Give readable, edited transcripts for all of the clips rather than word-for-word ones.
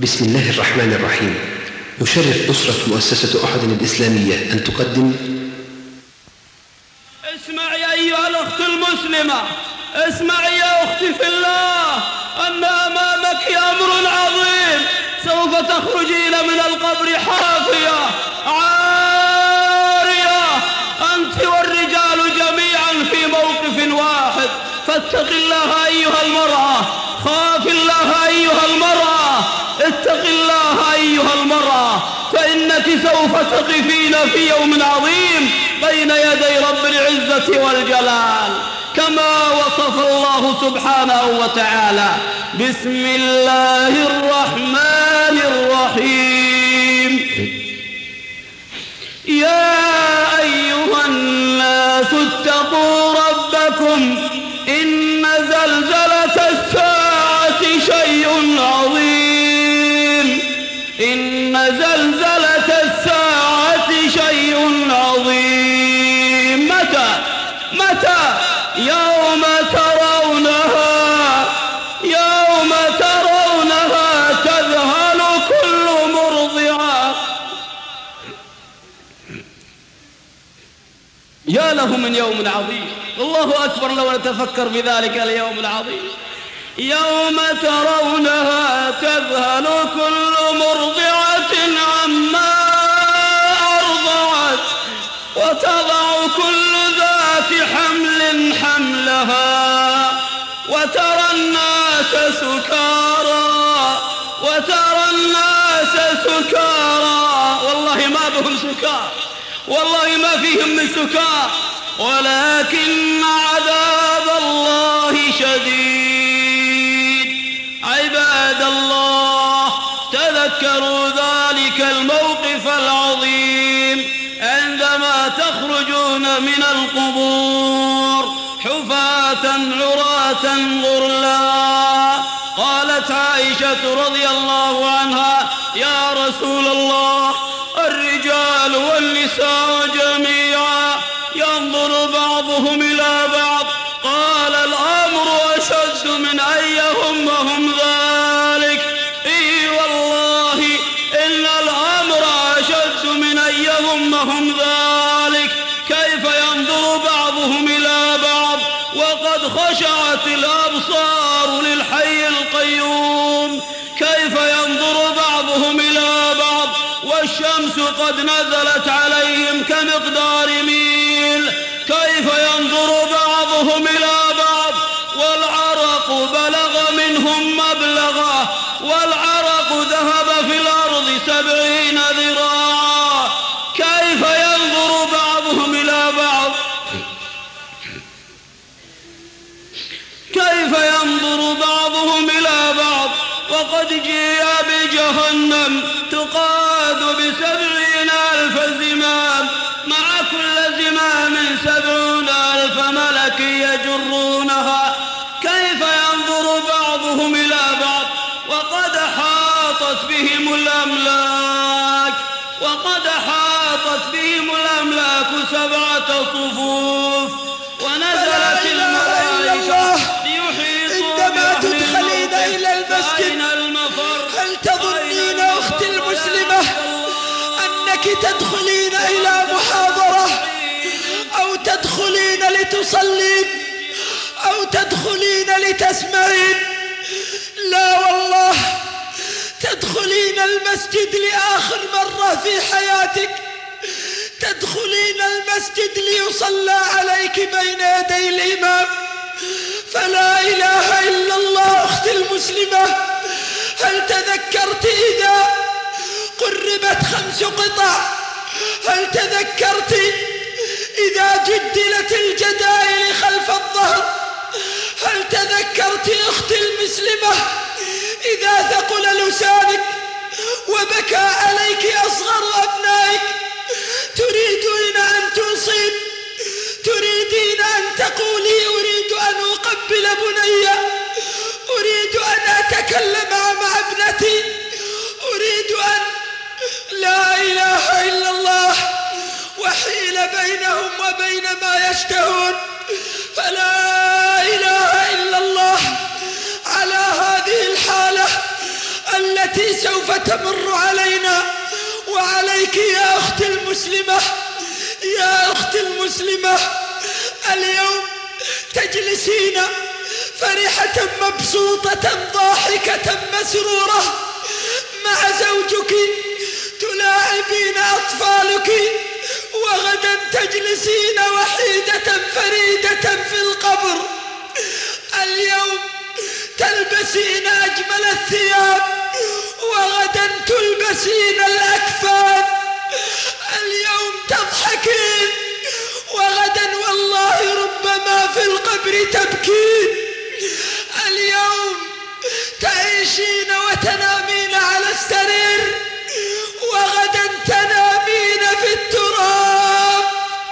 بسم الله الرحمن الرحيم. يشرف أسرة مؤسسة أحد الإسلامية أن تقدم. اسمعي أيها الأخت المسلمة، اسمعي يا أختي في الله، أن أمامك أمر عظيم. سوف تخرجين من القبر حافية عارية، أنت والرجال جميعا في موقف واحد. فاتق الله أيها المرأة، خاف الله أيها المرأة، اتق الله أيها المرأة، فإنك سوف تقفين في يوم عظيم بين يدي رب العزة والجلال كما وصف الله سبحانه وتعالى. بسم الله الرحمن الرحيم. يا أيها الناس اتقوا ربكم، إن زلزلة الساعة شيء عظيم. إن زلزلة الساعة شيء عظيم. متى؟ يوم ترونها تذهل كل مرضعة. يا له من يوم عظيم. الله أكبر لو نتفكر بذلك اليوم العظيم. يوم ترونها تذهل كل مرضعة عما أرضعت، وتضع كل ذات حمل حملها، وترى الناس سكارى. والله ما بهم سكار، والله ما فيهم من سكار، ولكن عذاب الله شديد. عباد الله، تذكروا ذلك الموقف العظيم عندما تخرجون من القبور حفاة عراة غرلا. قالت عائشة رضي الله عنها: يا رسول الله، الرجال والنساء جميعا ينظر بعضهم إلى بعض. قال: الأمر أشد من أن يهمهم ذلك. إي والله إن الأمر أشد من أن يهمهم ذلك. كيف ينظر بعضهم إلى بعض وقد خشعت الأبصار للحي القيوم؟ كيف ينظر بعضهم إلى بعض والشمس قد نزلت عليهم كمقدار ميل؟ كيف ينظر بعضهم إلى بعض والعرق بلغ منهم مبلغه، والعرق ذهب في الأرض 70 ذراعا؟ كيف ينظر بعضهم إلى بعض؟ كيف ينظر بعضهم إلى بعض وقد جيء بجهنم تقاد ب70,000 زمام، مع كل زمام 70,000 ملك يجرونها. كيف ينظر بعضهم إلى بعض وقد حاطت بهم الأملاك، وقد حاطت بهم الأملاك 7 صفوف، ونزلت الملائكة ليحيطوا عندما تدخلين إلى المسجد، هل تظنين أختي المسلمة أنك تدخلين إلى محاضرة، أو تدخلين لتصلين، أو تدخلين لتسمعين؟ لا والله، تدخلين المسجد لآخر مرة في حياتك. تدخلين المسجد ليصلى عليك بين يدي الإمام. فلا إله إلا الله. أختي المسلمة، هل تذكرت إذا قربت 5 قطع؟ هل تذكرت إذا جدلت الجدائل خلف الظهر؟ هل تذكرت أختي المسلمة إذا ثقل لسانك وبكى عليك أصغر أبنائك؟ تريدين أن توصين، تريدين أن تقولي: أريد أن أقبل بني، أريد أن أتكلم مع ابنتي، أريد أن... لا إله إلا الله. وحيل بينهم وبين ما يشتهون. فلا إله إلا الله. على هذه الحالة التي سوف سوف تمر علينا وعليك يا أختي المسلمة. يا أختي المسلمة، اليوم تجلسين فرحة مبسوطة ضاحكة مسرورة مع زوجك، تلاعبين أطفالك، وغدا تجلسين وحيدة فريدة في القبر. اليوم تلبسين أجمل الثياب، وغدا تلبسين الأكفان. اليوم تضحكين، وغدا والله ربما في القبر تبكين. اليوم تعيشين وتنامين على السرير، وغدا تنامين في التراب،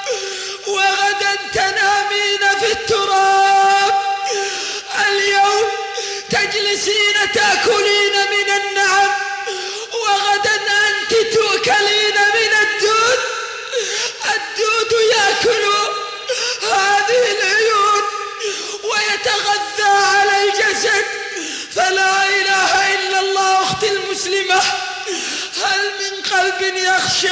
وغدا تنامين في التراب. اليوم تجلسين تأكلين من النعم، وغدا أنت تؤكلين من الدود. الدود يأكل هذه العيون ويتغذى على الجسد. فلا إله إلا الله. أختي المسلمة، هل من قلب يخشى؟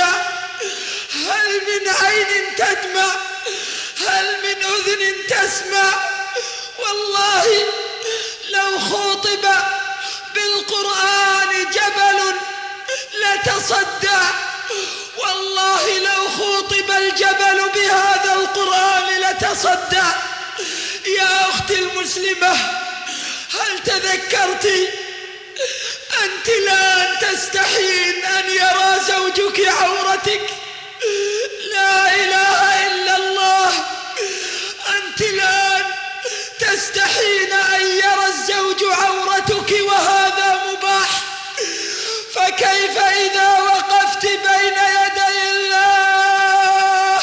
هل من عين تدمع؟ هل من أذن تسمع؟ والله لو خوطب بالقرآن جبل لتصدع. والله لو خوطب الجبل بهذا القرآن لتصدع. يا أختي المسلمة، هل تذكرت أنت لا تستحين أن يرى زوجك عورتك؟ لا إله إلا الله. أنت لا تستحين أن يرى الزوج عورتك وهذا مباح، فكيف إذا وقفت بين يدي الله؟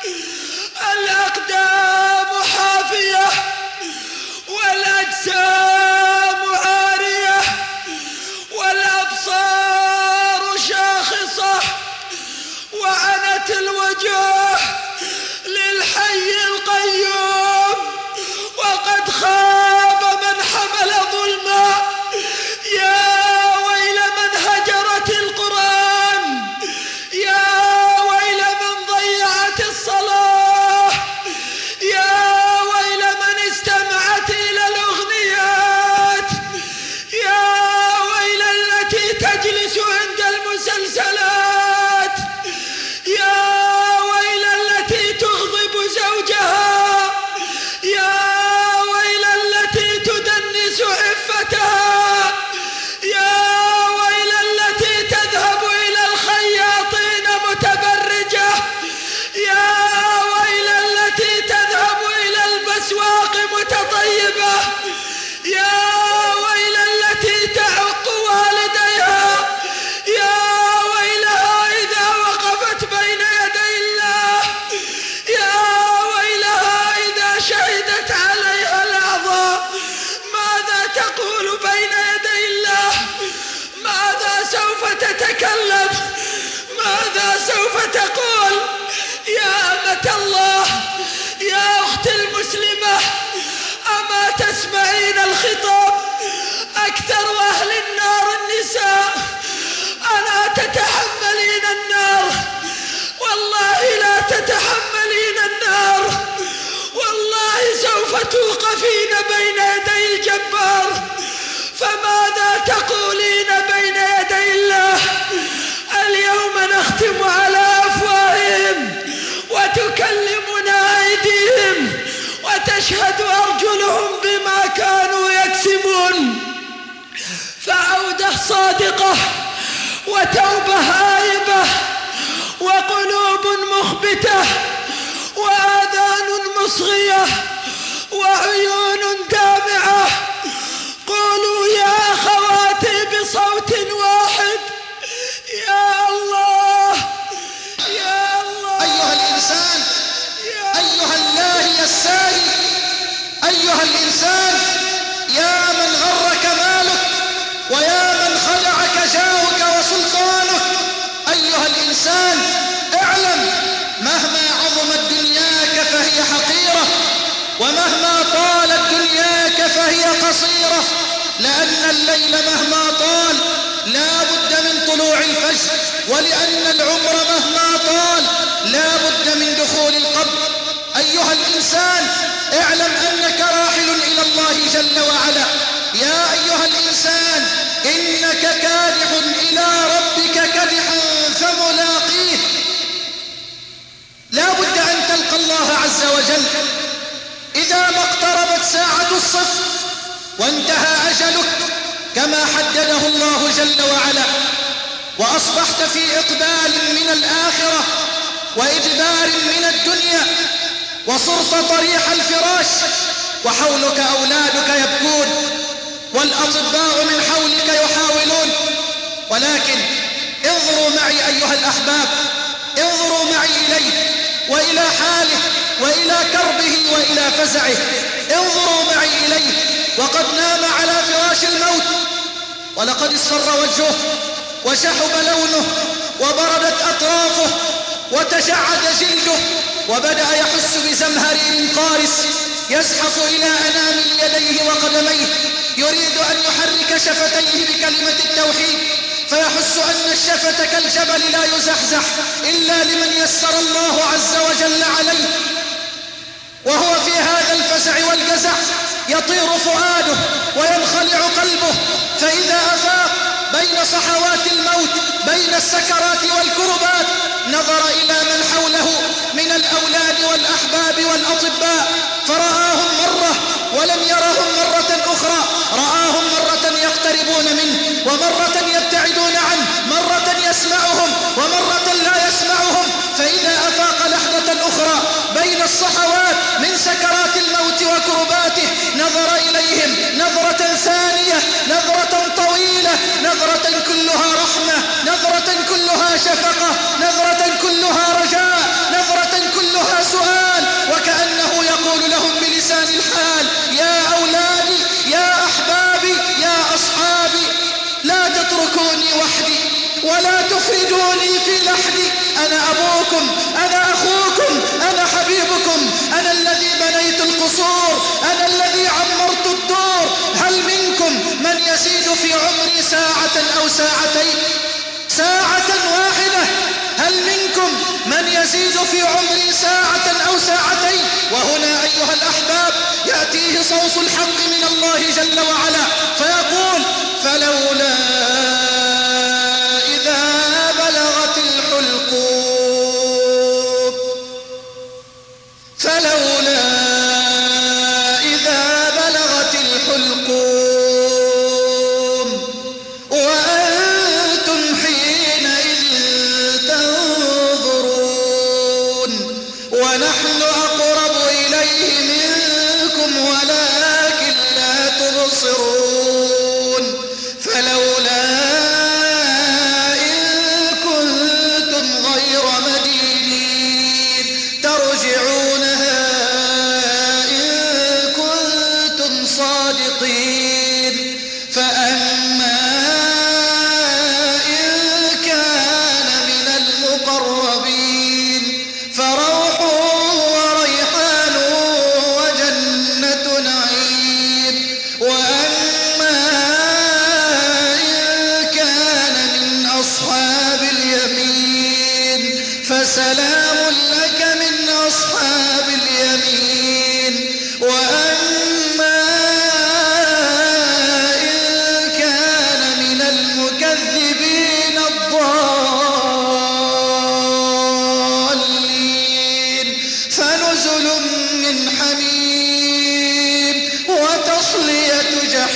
الأقدام حافية والأجسام عارية والأبصار شاخصة، وعنت الوجوه للحي القيوم، وقد خاب من حمل ظلما. يا ويل من هجرت القرآن، يا ويل من ضيعت الصلاة، يا ويل من استمعت إلى الأغنيات، يا ويل التي تجلس عند المسلسلات، يا ويل التي تغضب زوجها، يا ويل التي تدنس عفتها، يا ويل التي تذهب إلى الخياطين متبرجة، يا ويل التي تذهب إلى الأسواق متطيبة، يا ويل التي تعق والديها، يا ويلها إذا وقفت بين يدي الله، يا ويلها إذا شهدت عليها الأعضاء. ماذا تقول بين يدي الله؟ ماذا سوف تتكلم؟ ماذا سوف تقول؟ يا أمة الله، يا أختي المسلمة، أما تسمعين الخطاب؟ أكثر أهل النار النساء. ألا تتحملين النار؟ والله لا تتحملين النار. والله سوف توقفين بين يدي الجبار، فماذا تقولين بين يدي الله؟ اليوم نختم على أفواههم وتكلمنا أيديهم وتشهد أرجلهم بما كانوا يكسبون. فعودة صادقة وتوبة هائبة وقلوب مخبتة وآذان مصغية وعيون دامعة. قولوا يا أخواتي بصوت واحد: يا الله، يا الله. أيها الإنسان، أيها اللاهي الساري، أيها الإنسان، يا من غرك مالك ويا من خدعك جاهك وسلطانك. أيها الإنسان، اعلم مهما عظمت دنياك فهي حقيرة، ومهما طالت دنياك فهي قصيرة، لأن الليل مهما طال لا بد الفجر، ولأن العمر مهما طال لا بد من دخول القبر. أيها الإنسان اعلم أنك راحل إلى الله جل وعلا. يا أيها الإنسان إنك كادح إلى ربك كدحا فملاقيه. لا بد أن تلقى الله عز وجل. إذا ما اقتربت ساعة الصفر وانتهى أجلك كما حدده الله جل وعلا، وأصبحت في إقبال من الآخرة وإدبار من الدنيا، وصرت طريح الفراش وحولك أولادك يبكون والأطباء من حولك يحاولون، ولكن انظروا معي أيها الأحباب، انظروا معي إليه وإلى حاله وإلى كربه وإلى فزعه. انظروا معي إليه وقد نام على فراش الموت، ولقد اصفر وجهه وشحب لونه وبردت أطرافه وتجعد جلده، وبدأ يحس بزمهرير قارس يزحف إلى أنامل يديه وقدميه، يريد أن يحرك شفتيه بكلمة التوحيد، فيحس أن الشفة كالجبل لا يزحزح إلا لمن يسر الله عز وجل عليه. وهو في هذا الفزع والجزع يطير فؤاده وينخلع قلبه، فإذا أفاق بين صحوات الموت بين السكرات والكربات نظر إلى من حوله من الأولاد والأحباب والأطباء، فرآهم مرة ولم يرهم مرة أخرى، رآهم مرة يقتربون منه ومرة يبتعدون عنه، مرة يسمعهم ومرة لا يسمعهم، فإذا أفاق لحظة أخرى بين الصحوات من سكرات الموت وكرباته نظر إليهم نظرة ثانية، نظرة طويلة، نظرة كلها رحمة، نظرة كلها شفقة، نظرة كلها رجاء، نظرة كلها سؤال، وكأنه يقول لهم بلسان الحال: يا أولادي، يا أحبابي، يا أصحابي، لا تتركوني وحدي ولا تخرجوني في لحدي، أنا أبوكم، أنا أخوكم، أنا حبيبكم، أنا الذي بنيت القصور، أنا الذي عمرت الدور، هل منكم من يزيد في عمري ساعة أو ساعتين؟ ساعة واحدة، هل منكم من يزيد في عمري ساعة أو ساعتين؟ وهنا أيها الأحباب يأتيه صوت الحق من الله جل وعلا فيقول: فلولا إذا بلغت الحلقوم، فلولا إذا بلغت الحلقوم وأنتم حينئذ تنظرون ونحن أقرب إليه منكم ولكن لا تبصرون، فلولا إن كنتم غير مدينين ترجعونها إن كنتم صادقين، فأما إن كان من المقربين فروح وريحان وجنة نعيم، وأما إن كان من أصحاب اليمين فسلام لك من أصحاب اليمين، وأما إن كان من المكذبين الضالين فنزل من حميم وتصلية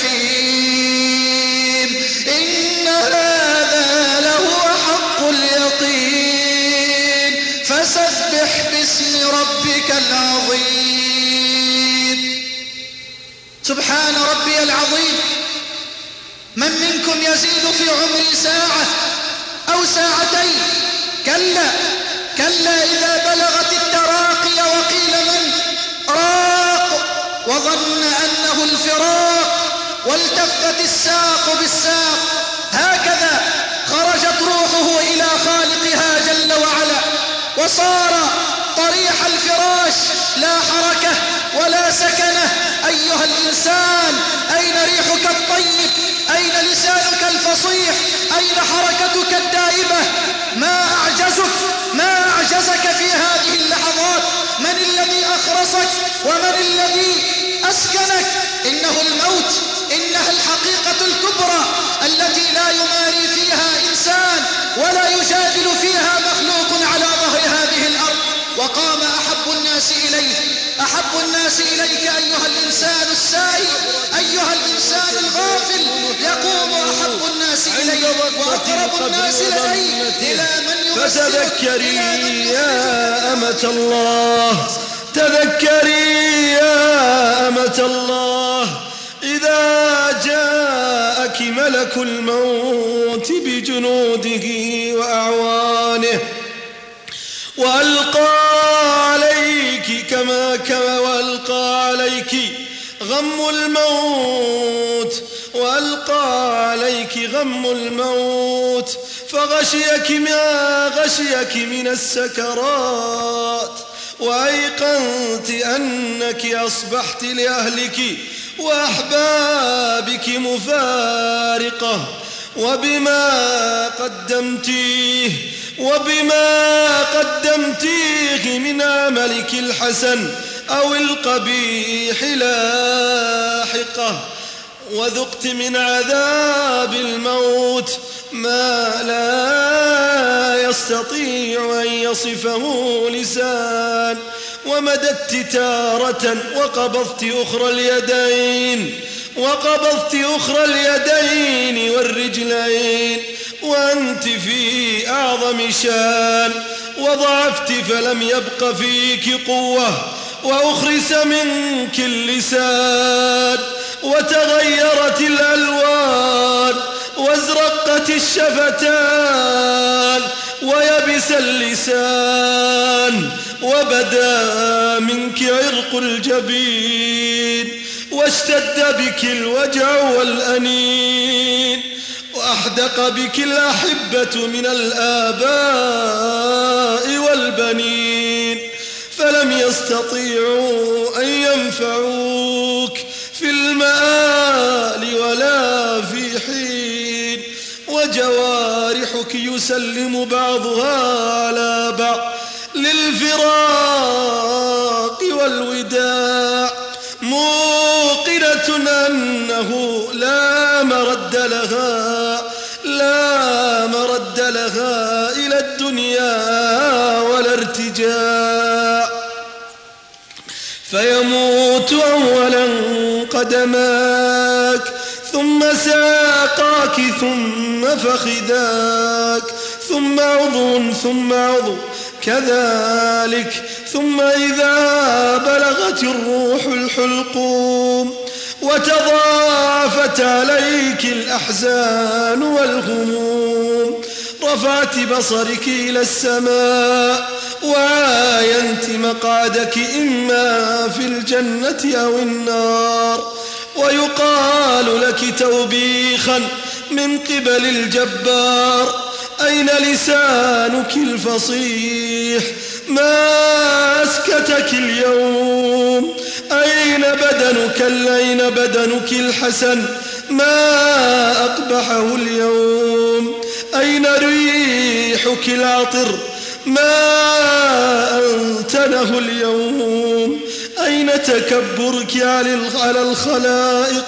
جحيم، إن هذا لهو حق اليقين، فسبح باسم ربك العظيم. سبحان ربي العظيم. من منكم يزيد في عمري ساعة أو ساعتين؟ كلا كلا، إذا بلغت التراقي وقيل من راق وظن أنه الفراق والتفت الساق بالساق، هكذا خرجت روحه إلى خالقها جل وعلا وصار طريح الفراش، لا حركة ولا سكنة. أيها الإنسان، أين ريحك الطيب؟ أين لسانك الفصيح؟ أين حركتك الدائبة أنفسك؟ ومن الذي أسكنك؟ إنه الموت، إنها الحقيقة الكبرى التي لا يماري فيها إنسان ولا يجادل فيها مخلوق على ظهر هذه الأرض. وقام أحب الناس إليك أيها الإنسان السائل، أيها الإنسان الغافل، يقوم أحب الناس إليك وأقرب الناس إليك إلى من يمثلك. فتذكري يا أمة الله، تذكري يا أمة الله، إذا جاءك ملك الموت بجنوده وأعوانه وألقى عليك غم الموت فغشيك ما غشيك من السكرات، وأيقنت أنك أصبحت لأهلك وأحبابك مفارقة، وبما قدمتيه من عملك الحسن أو القبيح لاحقة، وذقت من عذاب الموت ما لا يستطيع أن يصفه لسان، ومددت تارة وقبضت أخرى اليدين والرجلين، وأنت في أعظم شان، وضعفت فلم يبق فيك قوة، وأخرس منك اللسان، وتغيرت الألوان، وازرقت الشفتان، ويبس اللسان، وبدا منك عرق الجبين، واشتد بك الوجع والأنين، وأحدق بك الأحبة من الآباء والبنين، فلم يستطيعوا أن ينفعوك في المآل ولا في حين، وجوارحك يسلم بعضها على بعض للفراق والوداع، موقنة أنه لا مرد لها إلى الدنيا ولا ارتجاع، فيموت أولا قدماك، ثم ساقاك، ثم فخذاك، ثم عضو كذلك، ثم إذا بلغت الروح الحلقوم وتضاعفت عليك الأحزان والهموم، رفعت بصرك إلى السماء وعاينت مقعدك إما في الجنة أو النار، ويقال لك توبيخا من قبل الجبار: أين لسانك الفصيح؟ ما أسكتك اليوم؟ أين بدنك الحسن؟ ما أقبحه اليوم؟ أين ريحك العطر؟ ما أنتنه اليوم؟ أين تكبرك على الخلائق؟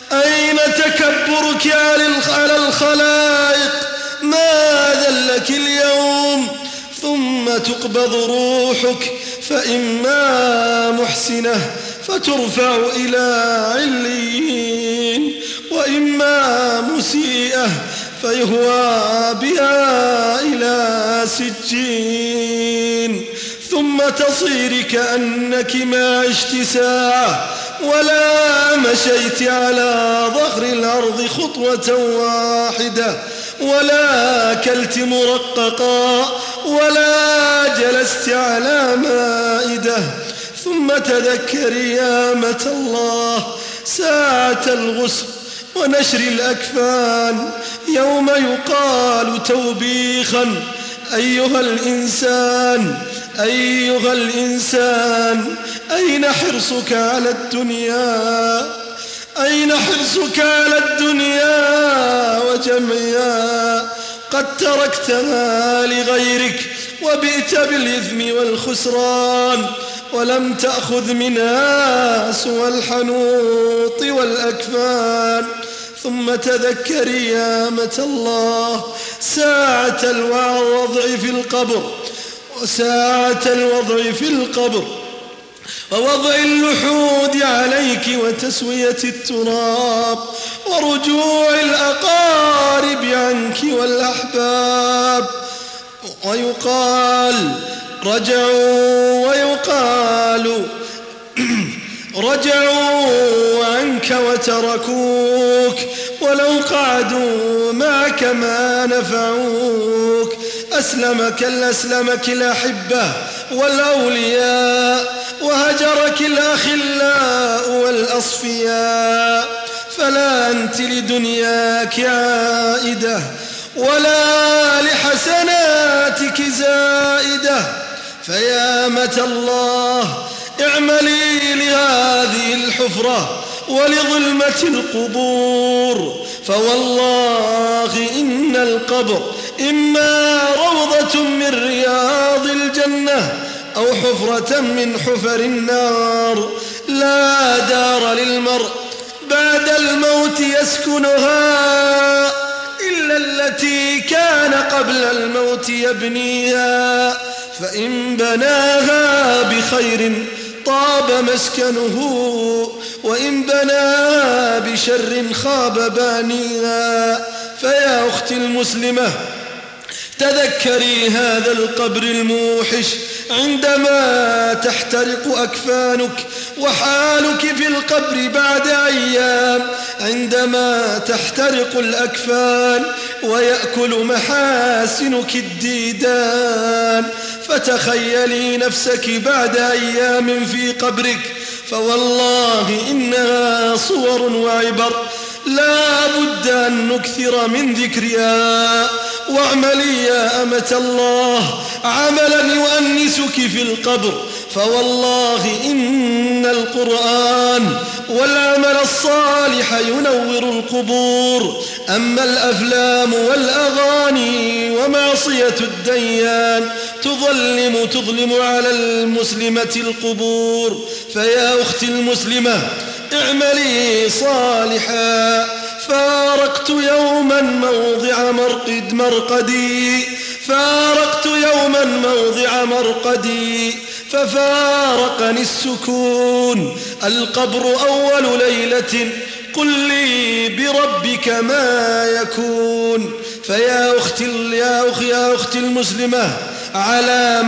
على الخلائق؟ ما ذلك اليوم؟ ثم تقبض روحك، فإما محسنة فترفع إلى عليين، وإما مسيئة فيهوى بها إلى سجين، ثم تصير كأنك ما عشت ساعة ولا مشيت على ظهر الأرض خطوة واحدة، ولا أكلت مرققا، ولا جلست على مائدة. ثم تذكري يا أمة الله ساعة الغسل ونشر الأكفان، يوم يقال توبيخا: أيها الإنسان، أين حرصك على الدنيا وجمعها؟ قد تركتها لغيرك وبئت بالإثم والخسران، ولم تأخذ منها سوى الحنوط والأكفان. ثم تذكري يا أمة الله ساعة الوضع في القبر، وساعة الوضع في القبر ووضع اللحود عليك وتسوية التراب ورجوع الأقارب عنك والأحباب. ويقال رجعوا، ويقال رجعوا عنك وتركوك، ولو قعدوا معك ما نفعوك. أسلمك الأحبة والأولياء، وهجرك الأخلاء والأصفياء، فلا أنت لدنياك عائدة ولا لحسناتك زائدة. فيا أمة الله اعملي لهذه الحفرة ولظلمة القبور، فوالله إن القبر إما روضة من رياض الجنة أو حفرة من حفر النار. لا دار للمرء بعد الموت يسكنها إلا التي كان قبل الموت يبنيها، فإن بناها بخير طاب مسكنه، وإن بناها بشر خاب بانيها. فيا أختي المسلمة تذكري هذا القبر الموحش عندما تحترق أكفانك، وحالك في القبر بعد أيام عندما تحترق الأكفان ويأكل محاسنك الديدان. فتخيلي نفسك بعد أيام في قبرك، فوالله إنها صور وعبر لا بد أن نكثر من ذكرها. واعملي يا أمة الله عملا يؤنسك في القبر، فوالله إن القرآن والعمل الصالح ينور القبور. أما الأفلام والأغاني ومعصية الديان تظلم على المسلمة القبور. فيا أختي المسلمة اعملي صالحا. فارقت يوما موضع مرقدي ففارقني السكون. القبر أول ليلة قل لي بربك ما يكون. فيا أختي المسلمة على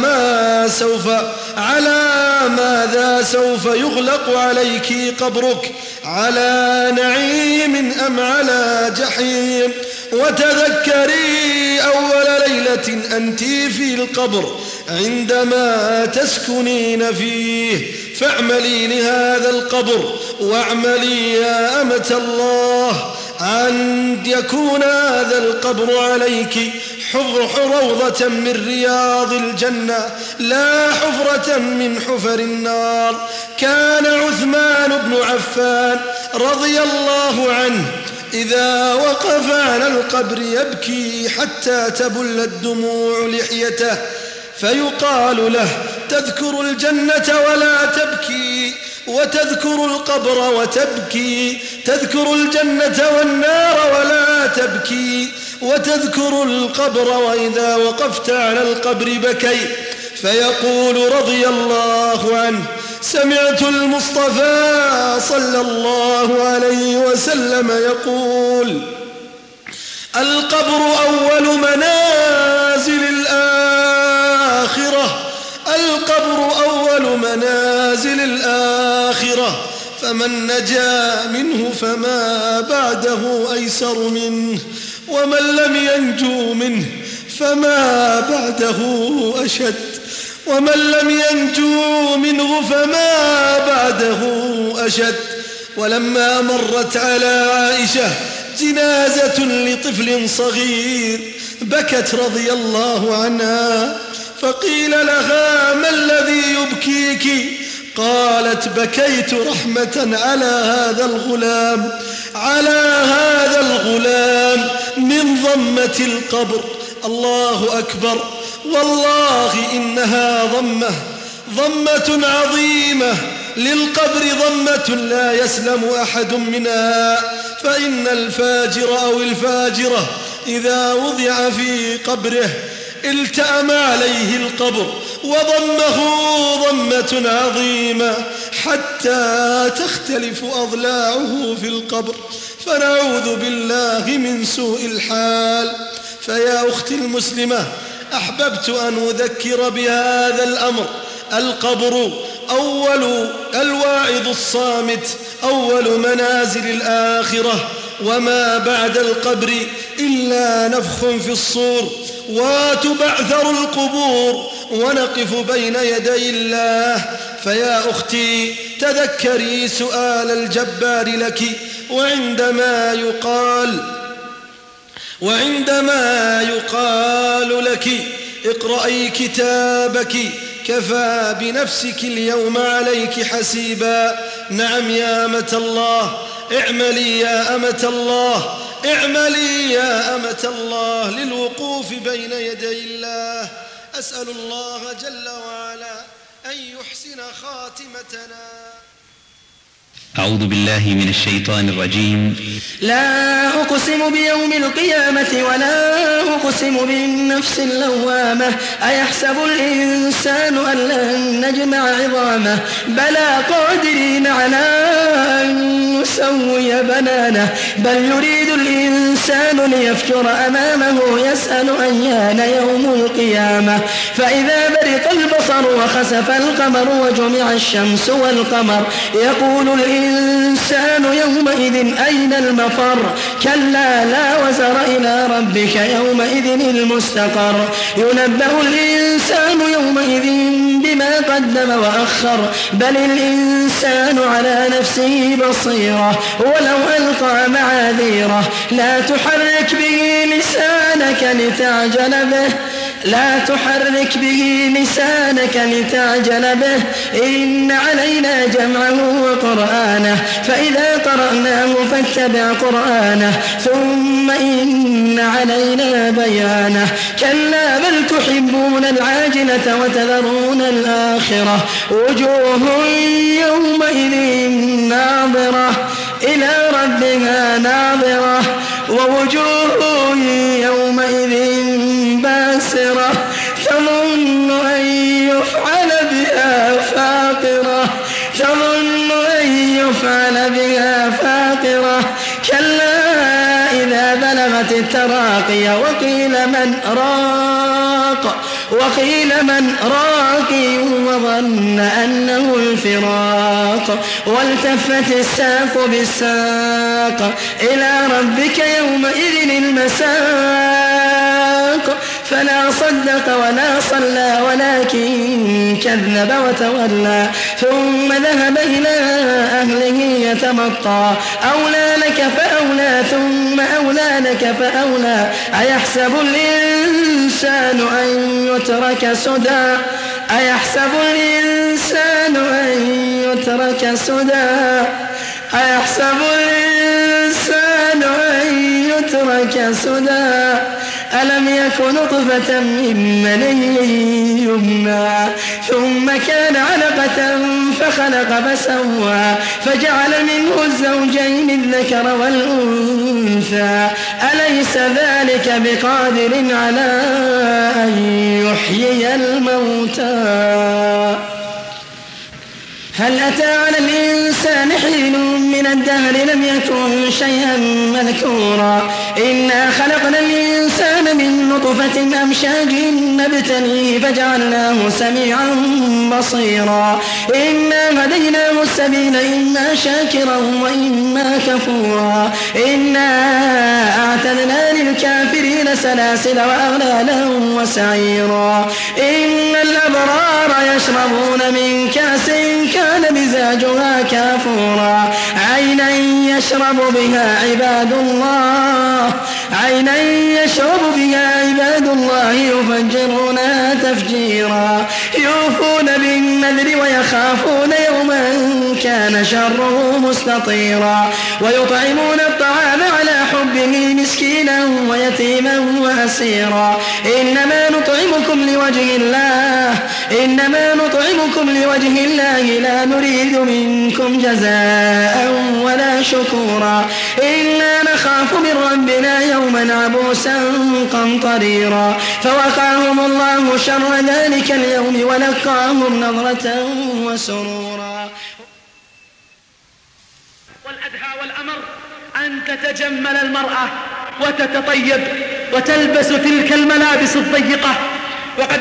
ماذا سوف يغلق عليك قبرك؟ على نعيم أم على جحيم؟ وتذكري أول ليلة أنت في القبر عندما تسكنين فيه، فاعملي لهذا القبر، واعملي يا أمة الله أن يكون هذا القبر عليك روضة من رياض الجنة لا حفرة من حفر النار. كان عثمان بن عفان رضي الله عنه إذا وقف على القبر يبكي حتى تبل الدموع لحيته، فيقال له تذكر الجنة ولا تبكي، وتذكر القبر وتبكي، تذكر الجنة والنار ولا تبكي، وتذكر القبر وإذا وقفت على القبر بكيت. فيقول رضي الله عنه سمعت المصطفى صلى الله عليه وسلم يقول القبر أول منازل الآخرة، القبر أول منازل الآخرة، فمن نجا منه فما بعده أيسر منه، ومن لم ينجو منه فما بعده أشد، ومن لم ينجو منه فما بعده أشد. ولما مرت على عائشة جنازة لطفل صغير بكت رضي الله عنها، فقيل لها ما الذي يبكيك؟ قالت بكيت رحمة على هذا الغلام من ضمة القبر. الله أكبر، والله إنها ضمة، ضمة عظيمة للقبر، ضمة لا يسلم أحد منها، فإن الفاجر أو الفاجرة إذا وضع في قبره التأم عليه القبر وضمه ضمة عظيمة حتى تختلف أضلاعه في القبر، فنعوذ بالله من سوء الحال. فيا أختي المسلمة، أحببت أن أذكر بهذا الأمر. القبر أول الواعظ الصامت، أول منازل الآخرة، وما بعد القبر إلا نفخ في الصور، وتبعثر القبور ونقف بين يدي الله. فيا أختي تذكري سؤال الجبار لك، وعندما يقال لك اقرأي كتابك كفى بنفسك اليوم عليك حسيبا. نعم يا أمة الله، اعملي يا أمة الله، اعملي يا أمة الله للوقوف بين يدي الله. أسأل الله جل وعلا أن يحسن خاتمتنا. أعوذ بالله من الشيطان الرجيم. لا أقسم بيوم القيامة ولا أقسم بالنفس اللوامة. أيحسب الإنسان أن لن نجمع عظامه؟ بلى قادرين على أن نسوي بنانه. بل يريد الإنسان ليفجر أمامه يسأل أيان يوم القيامة. فإذا برق البصر وخسف القمر وجمع الشمس والقمر يقول الإنسان يومئذ أين المفر؟ كلا لا وزر إلى ربك يومئذ المستقر. ينبأ الإنسان يومئذ بما قدم وأخر. بل الإنسان على نفسه بصيرة ولو ألقى معاذيره. لا تحرك به لسانك لتعجل به إن علينا جمعه وقرآنه. فإذا قرأناه فاتبع قرآنه ثم إن علينا بيانه. كلا بل تحبون العاجلة وتذرون الآخرة. وجوه يومئذ ناظرة إلى ربها ناظرة ووجوه يومئذ باسرة تظن أن يفعل بها فاقرة. كلا إذا بلغت التراقي وقيل من راق وظن أنه الفراق. والتفت الساق بالساق إلى ربك يومئذ المساق. فلا صدق ولا صلى ولكن كذب وتولى ثم ذهب إلى أهله يتمطى. أولى لك فأولى ثم أولى لك فأولى. أيحسب الإنسان أن يترك سدى؟ أيحسب الإنسان أن يترك سدى؟ أيحسب الإنسان أن يترك سدى؟ ألم يكن نطفة من مني يمنى ثم كان علقة فخلق فسوى فجعل منه الزوجين الذكر والأنثى. أليس ذلك بقادر على أن يحيي الموتى؟ هل أتى على الإنسان حين من الدهر لم يكن شيئا مذكورا؟ إنا خلقنا الإنسان من نطفة أمشاج نبتليه فجعلناه سميعا بصيرا. إنا هديناه السبيل إما شاكرا وإما كفورا. إنا أعتدنا للكافرين سلاسل وأغلالا وسعيرا. إن الأبرار يشربون من كأس كان مزاجها كافورا. عينا يشرب بها عباد الله يفجرونها تفجيرا. يوفون بالنذر ويخافون يوما كان شره مستطيرا ويطعمون الطعام على حبه مسكينا ويتيما وأسيرا إنما نطعمكم لوجه الله لا نريد منكم جزاء ولا شكورا إلا نخاف من ربنا يوما عبوسا قمطريرا فوقاهم الله شر ذلك اليوم ولقاهم نظرة وسرورا. والأدهى والأمر أن تتجمل المرأة وتتطيب وتلبس تلك الملابس الضيقة وقد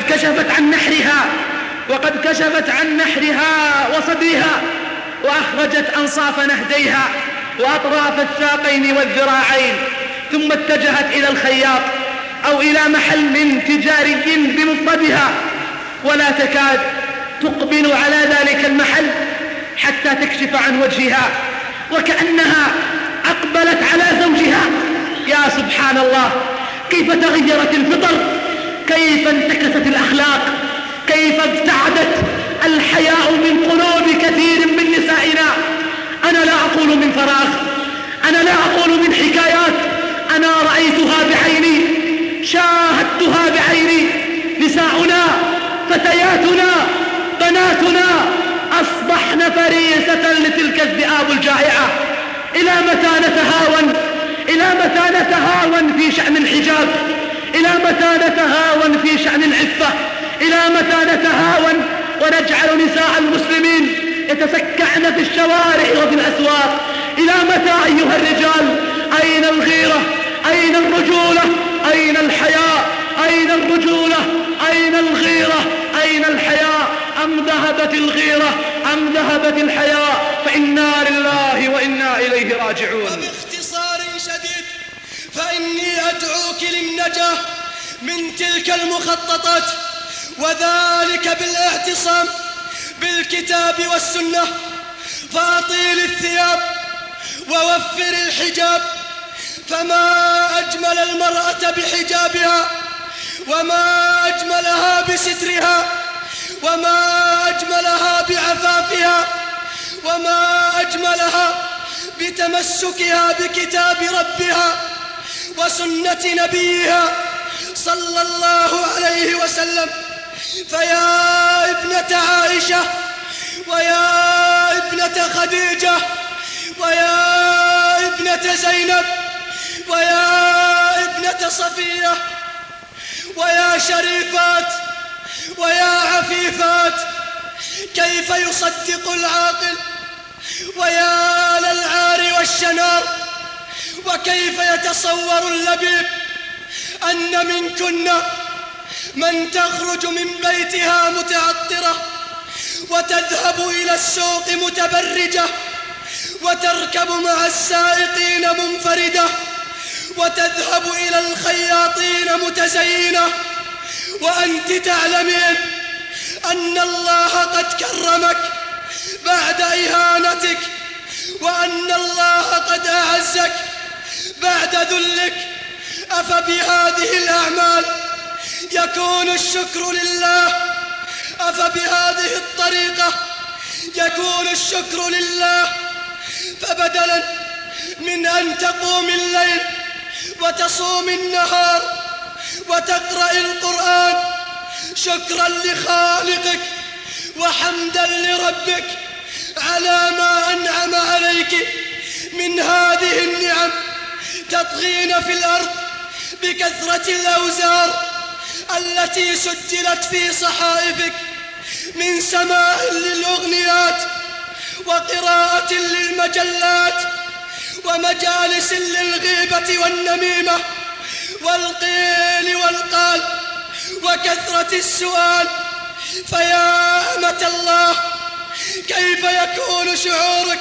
كشفت عن نحرها وصدرها وأخرجت أنصاف نهديها وأطراف الساقين والذراعين، ثم اتجهت إلى الخياط أو إلى محل تجاري بمفردها ولا تكاد تقبل على ذلك المحل حتى تكشف عن وجهها وكأنها أقبلت على زوجها. يا سبحان الله، كيف تغيرت الفطر، كيف انتكست الأخلاق، كيف ابتعدت الحياء من قلوب كثير من نسائنا. أنا لا أقول من فراغ، أنا لا أقول من حكايات، أنا رأيتها بعيني، شاهدتها بعيني. نساؤنا، فتياتنا، بناتنا أصبحن فريسة لتلك الذئاب الجائعة. إلى متى نتهاون في شأن الحجاب؟ إلى متى نتهاون في شأن العفة؟ إلى متى نتهاون ونجعل نساء المسلمين يتسكعن في الشوارع وفي الأسواق؟ إلى متى أيها الرجال؟ أين الغيرة؟ أين الرجولة؟ أين الحياء؟ أين الرجولة؟ أين الغيرة؟ أين الحياء؟ أم ذهبت الغيرة؟ أم ذهبت الحياء؟ فإنا لله وإنا إليه راجعون. وباختصار شديد فإني أدعوك للنجاة من تلك المخططات، وذلك بالاعتصام بالكتاب والسنة. فأطيل الثياب ووفر الحجاب، فما أجمل المرأة بحجابها، وما أجملها بسترها، وما أجملها بعفافها، وما أجملها بتمسكها بكتاب ربها وسنة نبيها صلى الله عليه وسلم. فيا ابنة عائشة، ويا ابنة خديجة، ويا ابنة زينب، ويا ابنة صفية، ويا شريفات، ويا عفيفات، كيف يصدق العاقل؟ ويا للعار والشنار، وكيف يتصور اللبيب أن منكن من تخرج من بيتها متعطرة وتذهب إلى السوق متبرجة وتركب مع السائقين منفردة وتذهب إلى الخياطين متزينة، وأنت تعلمين أن الله قد كرمك بعد إهانتك، وأن الله قد أعزك بعد ذلك. أفبهذه الأعمال يكون الشكر لله؟ أفبهذه الطريقة يكون الشكر لله؟ فبدلا من أن تقوم الليل وتصوم النهار وتقرأ القرآن شكرا لخالقك وحمدا لربك على ما أنعم عليك من هذه النعم، تطغين في الأرض بكثرة الأوزار التي سجلت في صحائفك من سماع للأغنيات وقراءة للمجلات ومجالس للغيبة والنميمة والقيل والقال وكثرة السؤال. فيا أمة الله، كيف يكون شعورك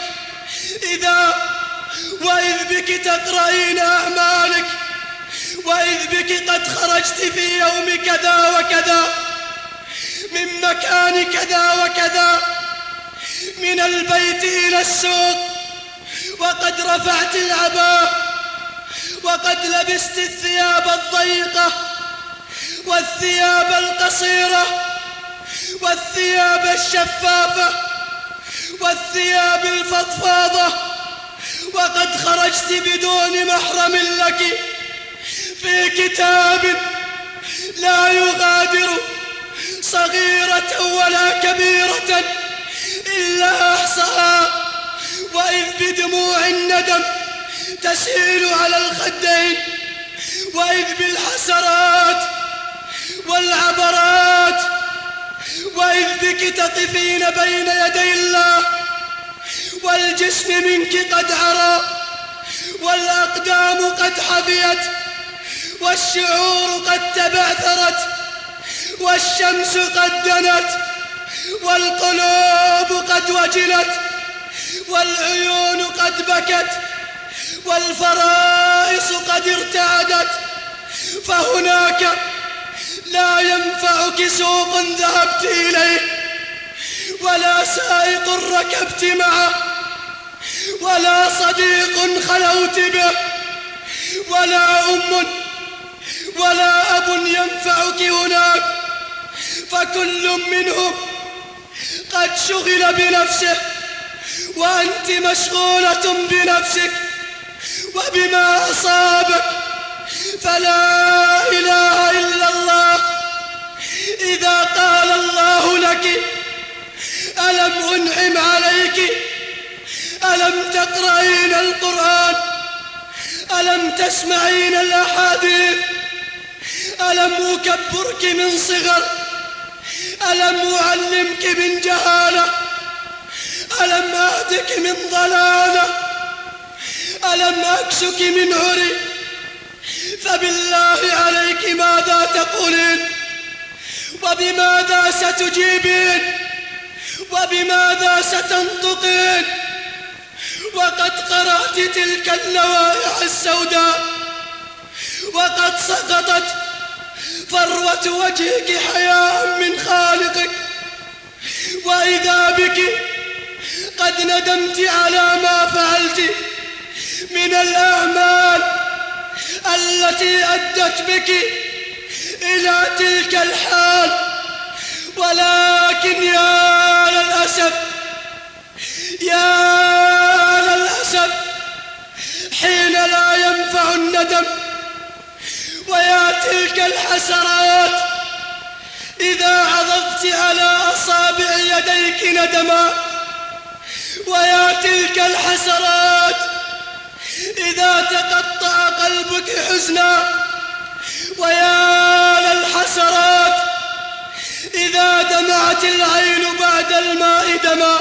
وإذ بك تقرأين أعمالك، وإذ بك قد خرجت في يوم كذا وكذا من مكان كذا وكذا من البيت إلى السوق، وقد رفعت العباء وقد لبست الثياب الضيقة والثياب القصيرة والثياب الشفافة والثياب الفضفاضة، وقد خرجت بدون محرم لك في كتاب لا يغادر صغيرة ولا كبيرة إلا أحصاها، وإذ بدموع الندم تسيل على الخدين، وإذ بالحسرات والعبرات، وإذ بك تقفين بين يدي الله والجسم منك قد عرى، والأقدام قد حفيت، والشعور قد تبعثرت، والشمس قد دنت، والقلوب قد وجلت، والعيون قد بكت، والفرائص قد ارتعدت. فهناك لا ينفعك سوق ذهبت إليه، ولا سائق ركبت معه، ولا صديق خلوت به، ولا أم ولا أب ينفعك هناك، فكل منهم قد شغل بنفسه، وأنت مشغولة بنفسك وبما أصابك. فلا إله إلا الله. إذا قال الله لك ألم أنعم عليك، ألم تقرأين القرآن، ألم تسمعين الأحاديث، ألم أكبرك من صغر، ألم أعلمك من جهالة، ألم أهدك من ضلالة، ألم أكسك من عري، فبالله عليك ماذا تقولين، وبماذا ستجيبين، وبماذا ستنطقين، وقد قرأت تلك اللوائح السوداء، وقد سقطت فروة وجهك حياء من خالقك، وإذا بك قد ندمت على ما فعلت من الأعمال التي أدت بك إلى تلك الحال. ولكن يا للأسف، يا للأسف، حين لا ينفع الندم، ويا تلك الحسرات إذا عضضت على أصابع يديك ندما، ويا تلك الحسرات إذا تقطع قلبك حزنا، ويا للحسرات إذا دمعت العين بعد الماء دما،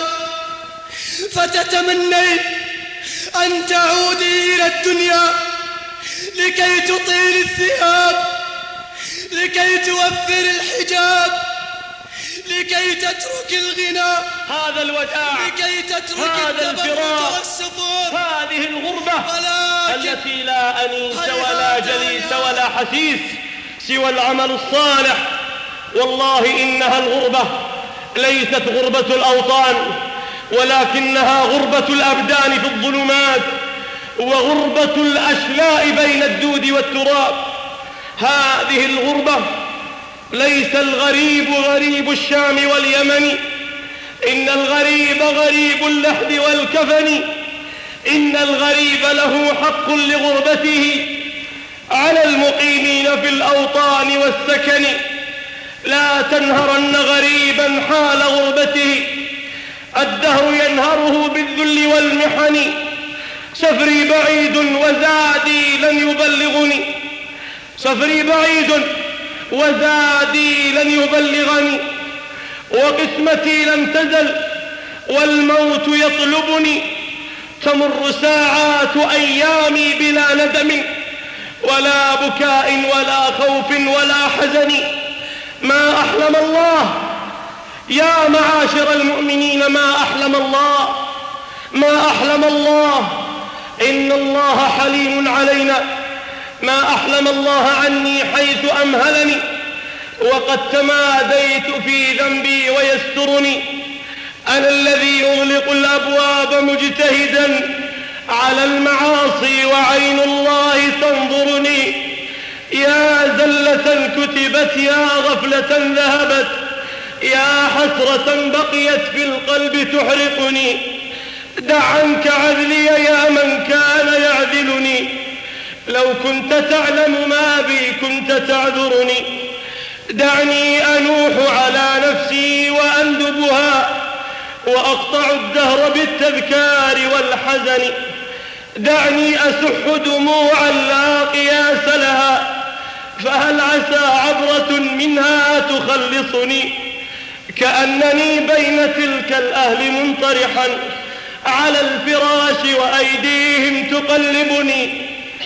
فتتمنين أن تعودي إلى الدنيا لكي تطيل الثياب، لكي توفر الحجاب، لكي تترك الغناء، هذا الوداع، لكي تترك هذا الفراق، والسفور، هذه الغربة التي لا أنيس ولا جليس ولا حسيس سوى العمل الصالح. والله إنها الغربة ليست غربة الأوطان، ولكنها غربة الأبدان في الظلمات، وغربة الأشلاء بين الدود والتراب. هذه الغربة ليس الغريب غريب الشام واليمن، إن الغريب غريب اللحد والكفن، إن الغريب له حق لغربته على المقيمين في الأوطان والسكن. لا تنهرن غريبا حال غربته، الدهر ينهره بالذل والمحن. سفري بعيد وزادي لن يبلغني، سفري بعيد وزادي لن يبلغني، وقسمتي لم تزل والموت يطلبني. تمر ساعات أيامي بلا ندم، ولا بكاء ولا خوف ولا حزن. ما أحلم الله يا معاشر المؤمنين، ما أحلم الله، ما أحلم الله. إن الله حليم علينا، ما أحلم الله عني حيث أمهلني، وقد تماديت في ذنبي ويسترني. أنا الذي يغلق الأبواب مجتهدا على المعاصي، وعين الله تنظرني. يا زلة كتبت، يا غفلة ذهبت، يا حسرة بقيت في القلب تحرقني. دع عنك عذلي يا من كان يعذلني، لو كنت تعلم ما بي كنت تعذرني. دعني أنوح على نفسي وأندبها، وأقطع الدهر بالتذكار والحزن. دعني أسح دموعا لا قياس لها، فهل عسى عبرة منها تخلصني. كأنني بين تلك الأهل منطرحا على الفراش وأيديهم تقلبني.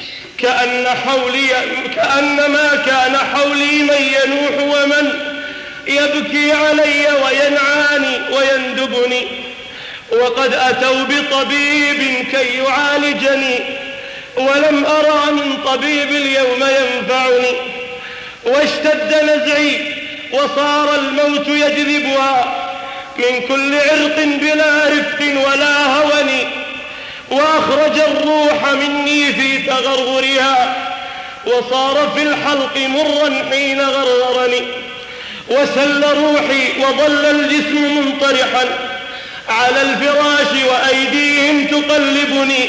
كأنما كان حولي من ينوح ومن يبكي علي وينعاني ويندبني. وقد أتوا بطبيب كي يعالجني، ولم أرى من طبيب اليوم ينفعني. واشتد نزعي وصار الموت يجذبها من كل عرق بلا رفق ولا هون. وأخرج الروح مني في تغرغرها، وصار في الحلق مرا حين غرغرني. وسل روحي وظل الجسم منطرحا على الفراش وأيديهم تقلبني.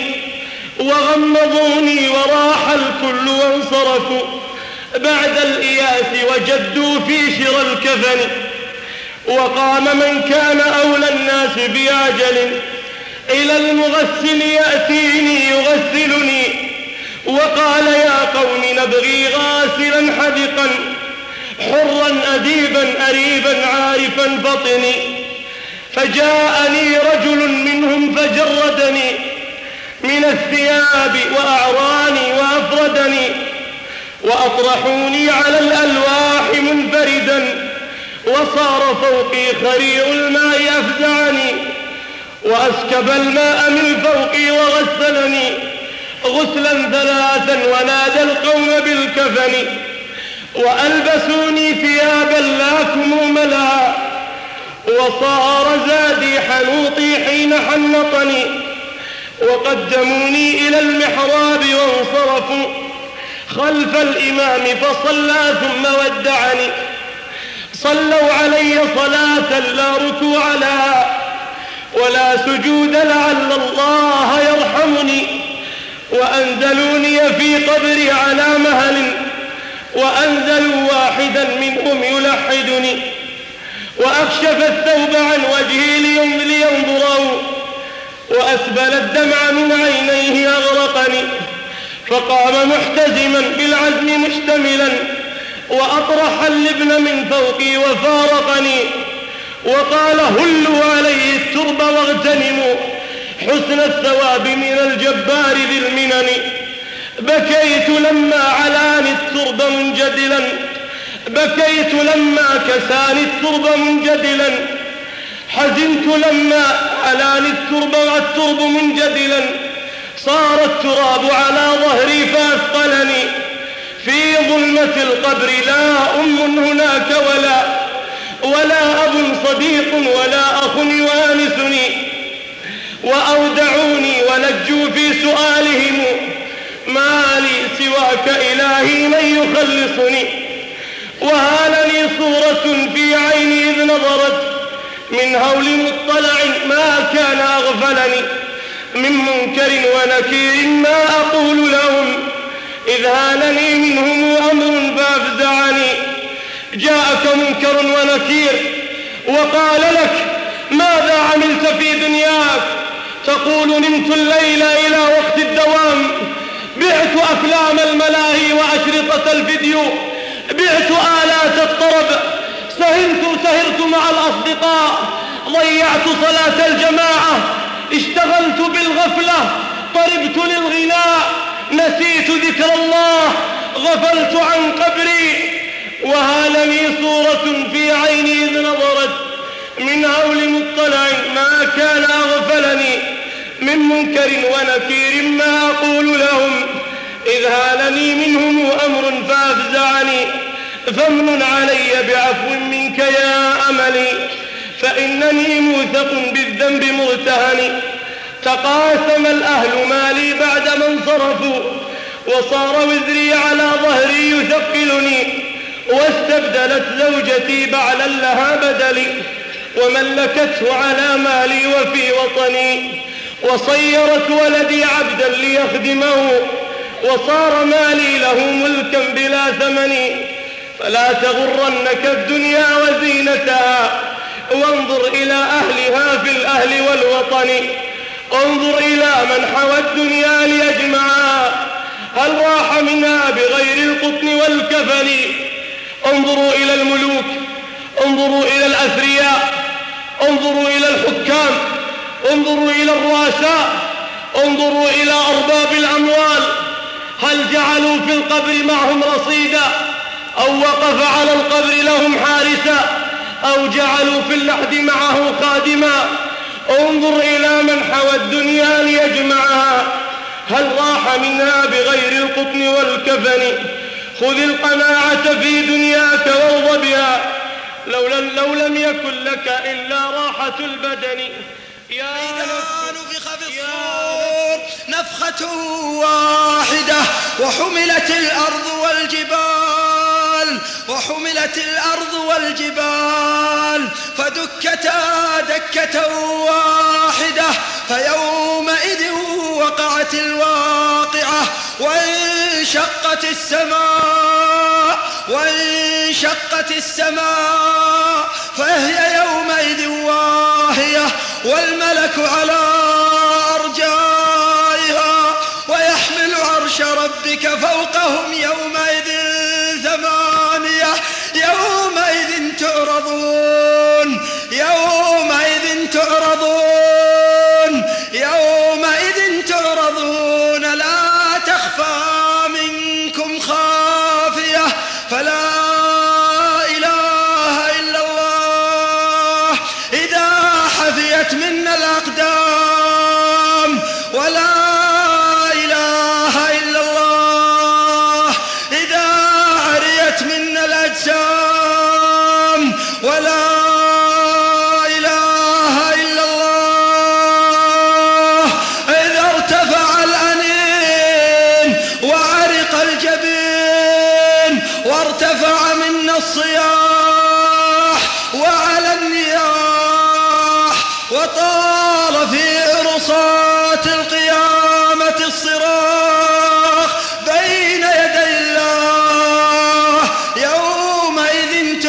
وغمضوني وراح الكل وانصرفوا بعد الإياس وجدوا في شرى الكفن. وقام من كان أولى الناس بأجل إلى المغسل يأتيني يغسلني، وقال يا قوم نبغي غاسلا حدقا حرا أديبا أريبا عارفا فطني. فجاءني رجل منهم فجردني من الثياب وأعراني وأفردني، وأطرحوني على الألواح منفردا، وصار فوقي خريع الماء أفزعني. وأسكب الماء من فوقي وغسلني غسلا ثلاثا ونادى القوم بالكفن. وألبسوني ثيابا لا كموم لها، وصار زادي حنوطي حين حنطني. وقدموني إلى المحراب وانصرفوا خلف الإمام فصلى ثم ودعني. صلوا علي صلاة لا ركوع لها ولا سجود لعل الله يرحمني. وأنزلوني في قبري على مهل، وأنزلوا واحدا منهم يلحدني. وأكشف الثوب عن وجهي لينظروا، وأسبل الدمع من عينيه أغرقني. فقام محتزما بالعزم مشتملا، وأطرح اللبن من فوقي وفارقني. وقال هلوا عليه الترب واغتنموا حسن الثواب من الجبار ذي المنن. بكيت لما علاني الترب منجدلا، بكيت لما كساني الترب منجدلا. حزنت لما علاني الترب منجدلا. صار التراب على ظهري فأثقلني. في ظلمة القبر لا أم هناك ولا أب صديق ولا أخ يوانسني. وأودعوني ولجوا في سؤالهم ما لي سواك إلهي من يخلصني. وهالني صورة في عيني إذ نظرت من هول مطلع ما كان أغفلني. من منكر ونكير ما أقول لهم إذ هالني منهم أمر فأفزعني. جاءك منكر ونكير وقال لك ماذا عملت في دنياك؟ تقول نمت الليل إلى وقت الدوام، بعت أفلام الملاهي وأشرطة الفيديو، بعت آلات الطرب، سهرت مع الأصدقاء، ضيعت صلاة الجماعة، اشتغلت بالغفلة، طربت للغناء، نسيت ذكر الله، غفلت عن قبري. وهالني صورة في عيني إذ نظرت من هول مطلع ما كان أغفلني. من منكر ونكير ما أقول لهم إذ هالني منهم أمر فأفزعني. فامن علي بعفو منك يا أملي، فإنني موثق بالذنب مرتهن. تقاسم الأهل مالي بعد ما انصرفوا، وصار وزري على ظهري يثقلني. استبدلت زوجتي بعلا لها بدلي وملكته على مالي وفي وطني وصيرت ولدي عبدا ليخدمه وصار مالي له ملكا بلا ثمن فلا تغرنك الدنيا وزينتها وانظر إلى أهلها في الأهل والوطن انظر إلى من حوى الدنيا ليجمعها هل راح منها بغير القطن والكفن انظروا إلى الملوك انظروا إلى الأثرياء انظروا إلى الحكام انظروا إلى الرؤساء انظروا إلى أرباب الأموال هل جعلوا في القبر معهم رصيدا أو وقف على القبر لهم حارسا أو جعلوا في اللحد معه خادما انظر إلى من حوى الدنيا ليجمعها هل راح منها بغير القطن والكفن خذ القناعة في دنياك وارض بها لو لم يكن لك إلا راحة البدن إذا نفخ في الصور نفخة واحدة وحملت الأرض والجبال فدكتا دكة واحدة فيومئذ وقعت الواقعة وانشقت السماء فهي يومئذ واهية والملك على أرجائها ويحمل عرش ربك فوقهم يومئذ ثمانية يومئذ تعرضون لا تخفى منكم خافية فلا إله إلا الله إذا حفيت منا الأقدام ولا إله إلا الله إذا عريت منا الأجسام ولا إله إلا الله إذا ارتفع الأنين وعرق الجبين وارتفع منا الصياح وعلى النياح وطال في عرصات القيامة الصراخ بين يدي الله يومئذ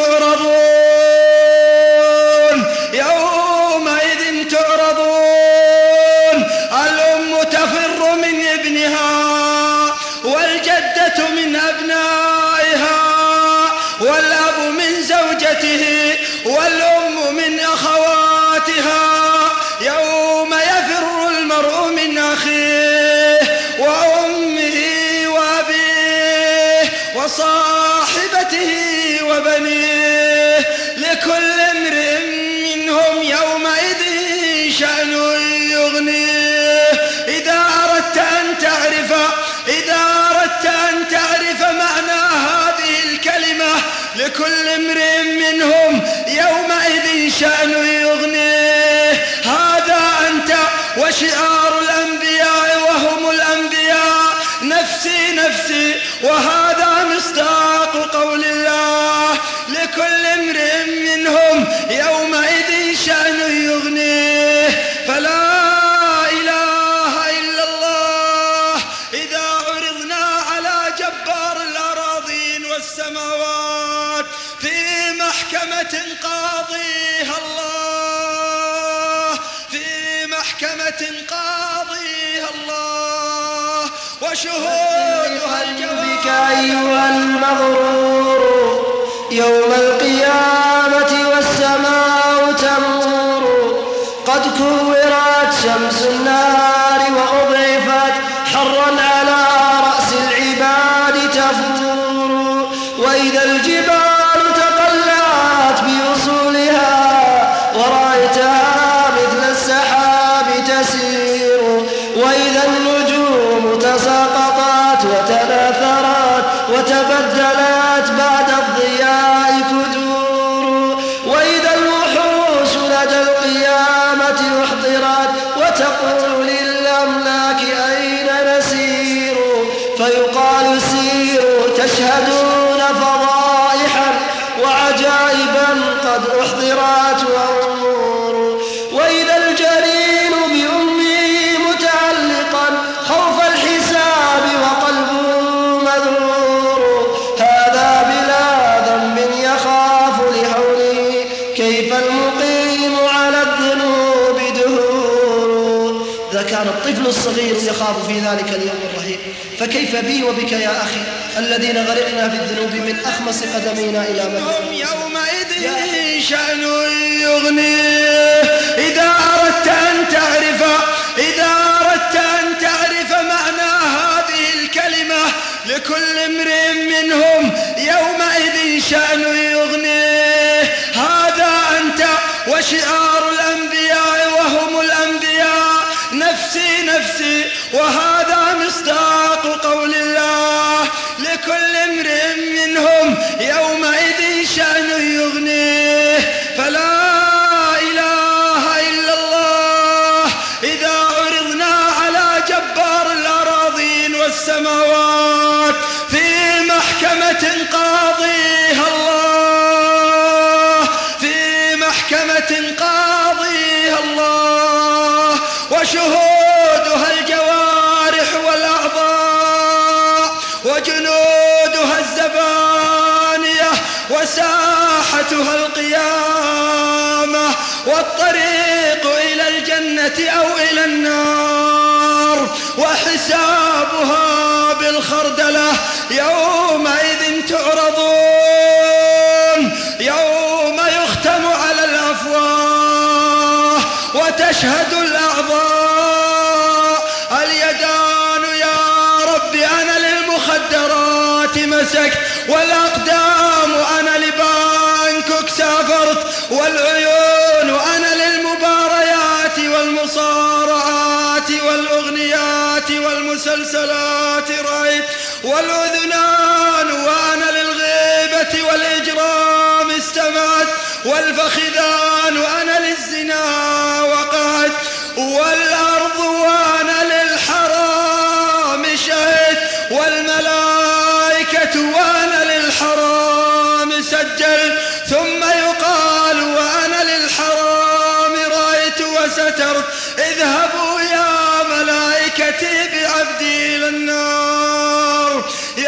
تعرضون الأم تفر من ابنها والجدة من أبنائها والأب من زوجته والأم من أخواتها يوم يفر المرء من أخيه وأمه وأبيه وصاحبته وبنيه لكل امرئ منهم يومئذ شأن يغنيه إذا أردت أن تعرف معنى هذه الكلمة لكل امرئ منهم يومئذ شأن يغنيه هذا أنت وشعار الأنبياء وهم الأنبياء نفسي نفسي وهذا مصداق قول الله لكل امرئ منهم يومئذ شأن يغنيه فلا إله إلا الله إذا عرضنا على جبار الأراضين والسماوات في محكمة قاضيها الله وشهودها بك أيها المغرور يوم القيامة والسماء تمور قد كورت شمس النار وأضعفت حرا على رأس العباد تفور وإذا الجبال تقلعت بوصولها ورأيتها مثل السحاب تسير وإذا النجوم تساقطت وتناثرت وتبدلت بعد الضياء كدور وإذا الوحوش لدى القيامة أحضرت وتقول للأملاك أين نسير فيقال سيروا تشهدون فضائحا يخاف في ذلك اليوم الرهيب. فكيف بي وبك يا أخي الذين غرقنا في الذنوب من أخمص قدمينا إلى مدى يومئذ شأن يغنيه. إذا أردت أن تعرف معنى هذه الكلمة لكل امرئ منهم يومئذ شأن يغنيه. هذا أنت وشعار الأنبياء وهم الأنبياء نفسي نفسي. وهذا مصداق قول الله لكل امرئ منهم يومئذ شأن يغنيه. فلا إله إلا الله إذا عرضنا على جبار الأراضين والسماوات في محكمة قاضيها الله وشهودها الجوارح والأعضاء وجنودها الزبانية وساحتها القيامة والطريق إلى الجنة أو إلى النار وحسابها بالخردلة. يومئذ تعرضون يوم يختم على الأفواه وتشهد الأعضاء. اليدان يا رب أنا للمخدرات مسكت والأقدام أنا لبانكوك سافرت والعيون أنا للمباريات والمصارعات والأغنيات والمسلسلات رأيت والأذنان وأنا للغيبة والإجرام استمعت والفخذان وأنا للزنا وقعت والأرض وأنا للحرام شهدت والملائكة وأنا للحرام سجلت. ثم يقال وأنا للحرام رأيت وسترت. اذهبوا يا ملائكتي بعبدي إلى النار.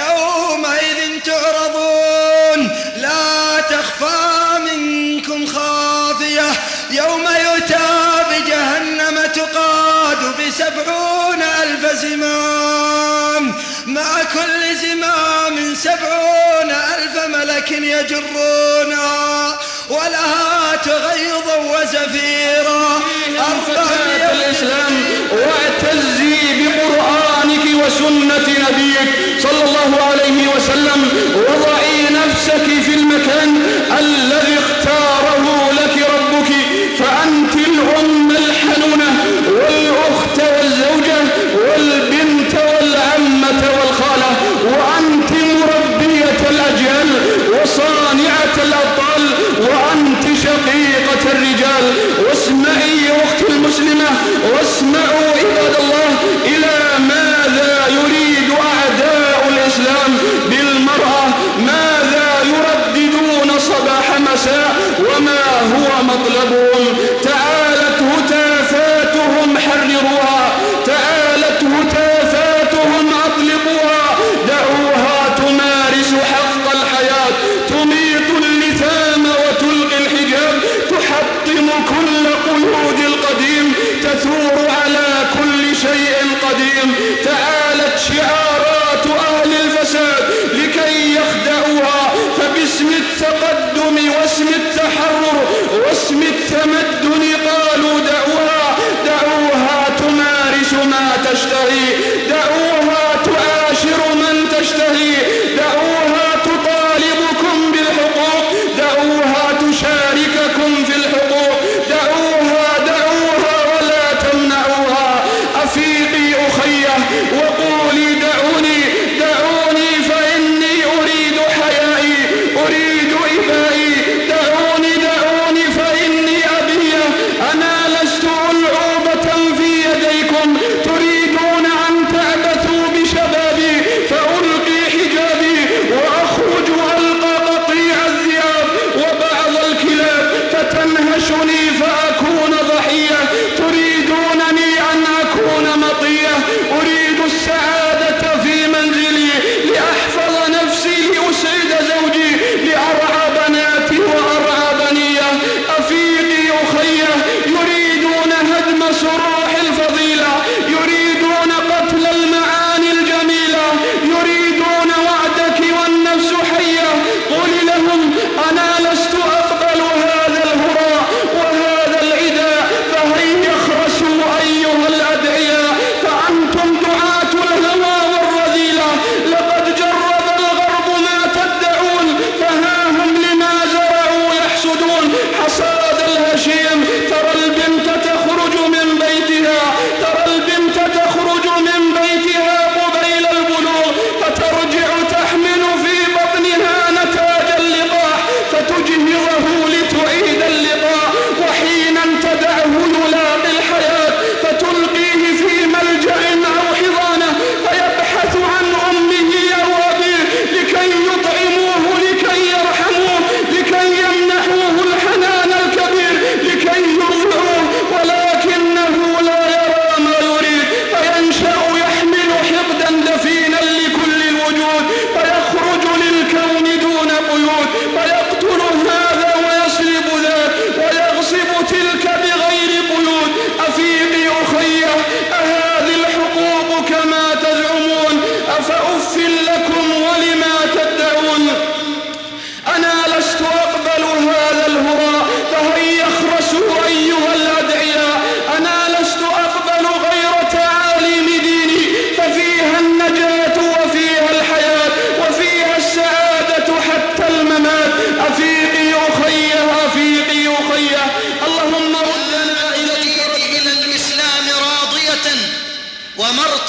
يومئذ تعرضون لا تخفى منكم خافية. يوم يؤتى بجهنم تقاد ب70,000 زمام مع كل زمام 70,000 ملك يجرونها ولها تغيظا وزفيرا. أرفعت الإسلام واعتزي بقرآنك وسنة نبيك صلى الله عليه وسلم وضعي نفسك في المكان الذي اختاره لك ربك. فأنت الأم الحنونة والأخت والزوجة والبنت والعمة والخالة وأنت مربية الأجيال وصانعة الأبطال وأنت شقيقة الرجال. واسمعي يا أختي المسلمة واسمعوا عباد الله إلى ماذا يريد أعداء الإسلام بالمرأة. ماذا يرددون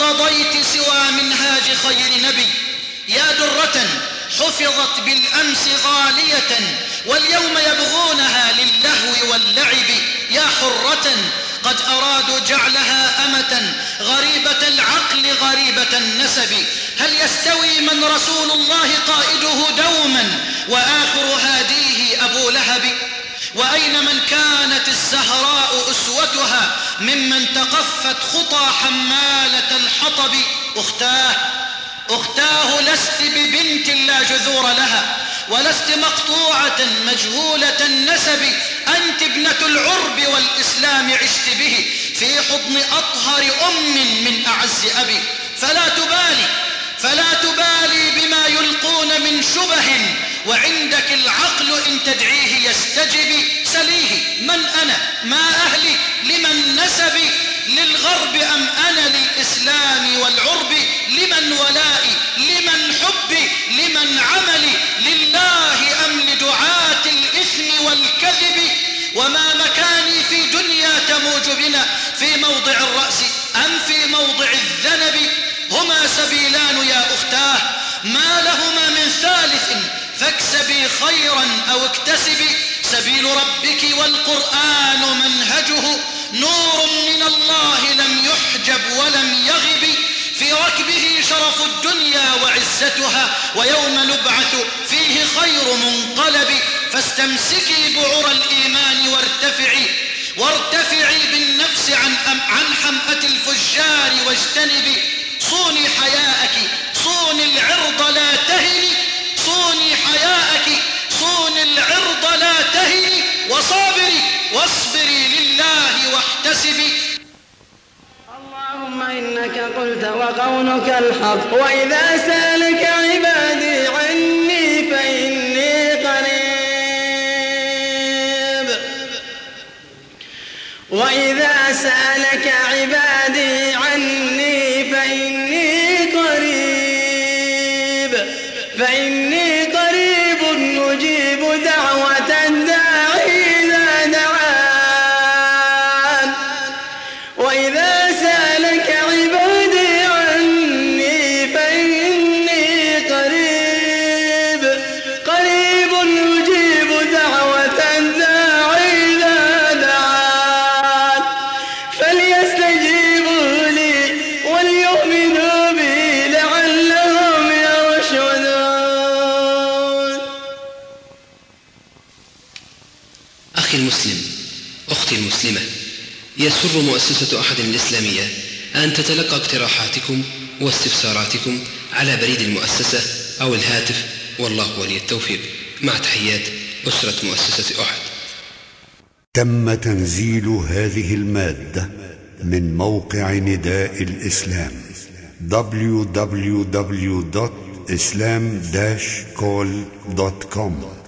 ارتضيت سوى منهاج خير نبي. يا درة حفظت بالأمس غالية واليوم يبغونها للهو واللعب. يا حرة قد أرادوا جعلها أمة غريبة العقل غريبة النسب. هل يستوي من رسول الله قائده دوما وآخر هاديه أبو لهب؟ وأين من كانت الزهراء أسوتها ممن تقفت خطى حمالة الحطب؟ أختاه لست ببنت لا جذور لها ولست مقطوعة مجهولة النسب. أنت ابنة العرب والإسلام عشت به في حضن أطهر أم من أعز أبي. فلا تبالي بما يلقون من شبه وعندك العقل إن تدعيه يستجب. سليه من أنا ما أهلي لمن نسبي للغرب أم أنا للإسلام والعرب؟ لمن ولائي لمن حبي لمن عملي لله أم لدعاة الإثم والكذب؟ وما مكاني في دنيا تموج بنا في موضع الرأس أم في موضع الذنب؟ هما سبيلان يا أختاه ما لهما من ثالث فاكسبي خيرا أو اكتسبي. سبيل ربك والقرآن منهجه نور من الله لم يحجب ولم يغب. في ركبه شرف الدنيا وعزتها ويوم نبعث فيه خير منقلب. فاستمسكي بعر الإيمان وارتفعي بالنفس عن حمأة الفجار واجتنبي. صوني حياءك صوني العرض لا تهني. صوني حياءك صوني العرض لا تهني. واصبري لله واحتسبي. اللهم إنك قلت وقولك الحق وإذا سألك عبادي عني فإني قريب. وإذا سألك عبادي عني فإني قريب نجيب دعوة الداعي إذا دعان. وإذا سألك عبادي عني فإني قريب نجيب دعوة الداعي إذا دعان. فليستجيبوا لي وليؤمنوا بي لعلهم يرشدون. أخي المسلم، أختي المسلمة، يسر مؤسسة أحد الإسلامية أن تتلقى اقتراحاتكم واستفساراتكم على بريد المؤسسة أو الهاتف، والله ولي التوفيق. مع تحيات أسرة مؤسسة أحد. تم تنزيل هذه المادة من موقع نداء الإسلام www.islam-call.com